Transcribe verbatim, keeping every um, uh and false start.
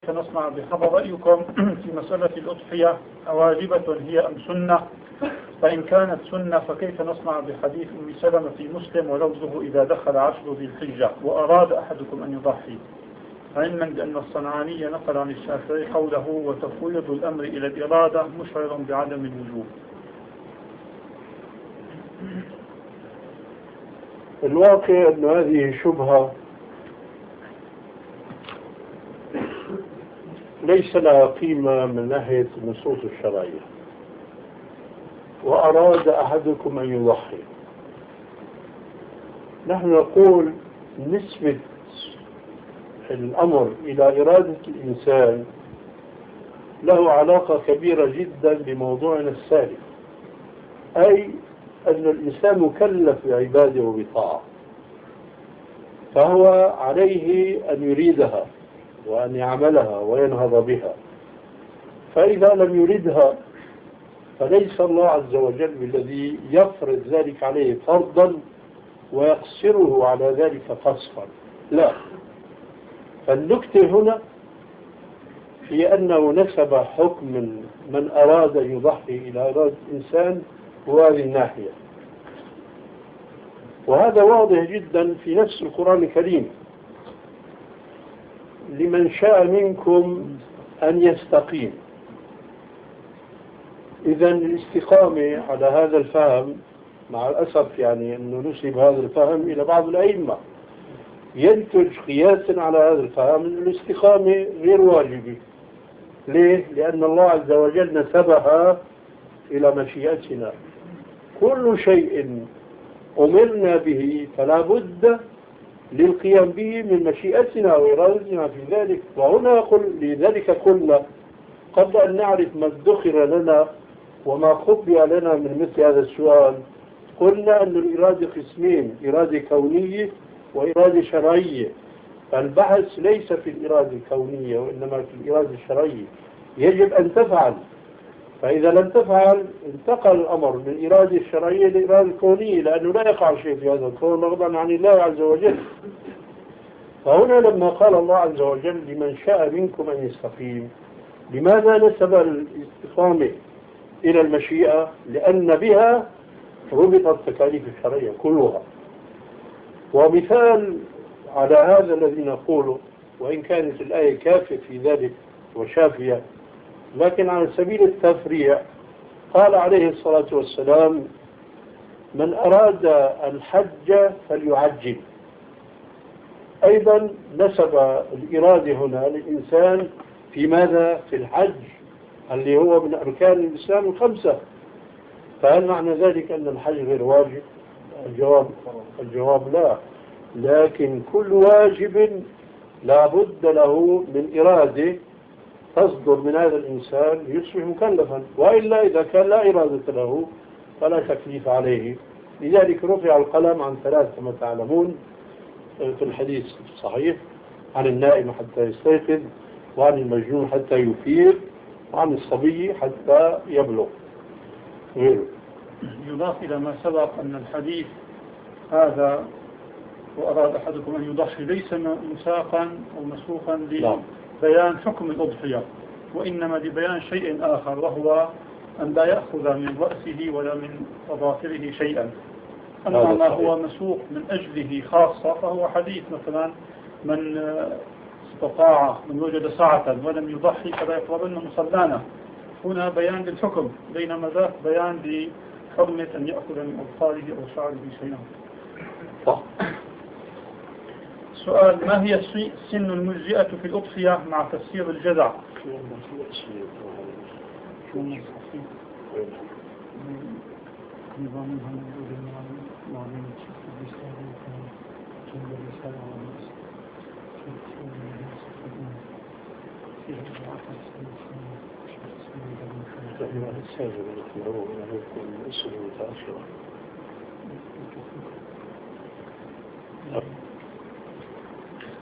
نسمع بخبر رأيكم في مسألة الأضحية، أواجبة هي أم سنة؟ فإن كانت سنة فكيف نسمع بحديث أم سلمة في مسلم ولفظه إذا دخل عشر ذي الحجة وأراد أحدكم أن يضحي، علما بأن الصنعاني نقل عن الشافعي قوله وتفويض الأمر إلى الإرادة مشعر بعدم الوجوب. الواقع أن هذه شبهة ليس لها قيمة من ناحية النصوص الشرعية. وأراد أحدكم أن يضحي، نحن نقول نسبة الأمر إلى إرادة الإنسان له علاقة كبيرة جدا بموضوعنا السابق، أي أن الإنسان مكلف بعبادة وبطاعة، فهو عليه أن يريدها وأن يعملها وينهض بها. فإذا لم يردها فليس الله عز وجل بالذي يفرض ذلك عليه فرضا ويقصره على ذلك قصرا، لا. فالنكتة هنا هي أنه نسب حكم من أراد أن يضحي إلى إرادة الإنسان وهذه الناحية، وهذا واضح جدا في نفس القرآن الكريم: لمن شاء منكم أن يستقيم. إذا الاستقامة على هذا الفهم، مع الأسف يعني أنه نسب هذا الفهم إلى بعض الأئمة، ينتج قياسا على هذا الفهم أن الاستقامة غير واجبة. ليه؟ لأن الله عز وجل نسبها إلى مشيئتنا. كل شيء أمرنا به فلا بد للقيام به من مشيئتنا وإرادتنا في ذلك. وهنا يقول لذلك قلنا قبل أن نعرف ما ادخر لنا وما خبئ لنا من مثل هذا السؤال، قلنا أن الإرادة قسمين: إرادة كونية وإرادة شرعية. فالبحث ليس في الإرادة الكونية وإنما في الإرادة الشرعية. يجب أن تفعل، فإذا لم تفعل انتقل الأمر من الإرادة الشرعية للإرادة الكونية، لأنه لا يقع شيء في هذا الكون رغبا عن الله عز وجل. فهنا لما قال الله عز وجل لمن شاء منكم أن يستقيم، لماذا نسب الاستقامة إلى المشيئة؟ لأن بها ربطت التكاليف الشرعية كلها. ومثال على هذا الذي نقوله، وإن كانت الآية كافية في ذلك وشافية، لكن على سبيل التفريع قال عليه الصلاة والسلام: من أراد الحج فليعجل. أيضا نسب الإرادة هنا للإنسان في ماذا؟ في الحج اللي هو من أركان الإسلام الخمسة. فهل معنى ذلك أن الحج غير واجب؟ الجواب الجواب لا، لكن كل واجب لا بد له من إرادة تصدر من هذا الإنسان يصبح مكلفا، وإلا إذا كان لا إرادة له فلا تكليف عليه. لذلك رفع القلم عن ثلاث كما تعلمون في الحديث الصحيح: عن النائم حتى يستيقظ، وعن المجنون حتى يفيق، وعن الصبي حتى يبلغ. يضاف إلى ما سبق أن الحديث هذا وأراد أحدكم أن يضحي ليس مساقا أو مسوقا لبيان حكم الأضحية، وإنما لبيان شيء آخر، وهو أن لا يأخذ من رأسه ولا من أظافره شيئا. أما ما هو مسوق من أجله خاصة فهو حديث مثلا: من استطاع من وجد ساعة ولم يضحي فلا يقربن مصلانا. هنا بيان للحكم، بينما ذاك بيان لحرمة أن يأخذ من أظفاره أو شعره شيئا. سؤال: ما هي السن المجزئة في الأضحية مع تفسير الجزع؟ الساجد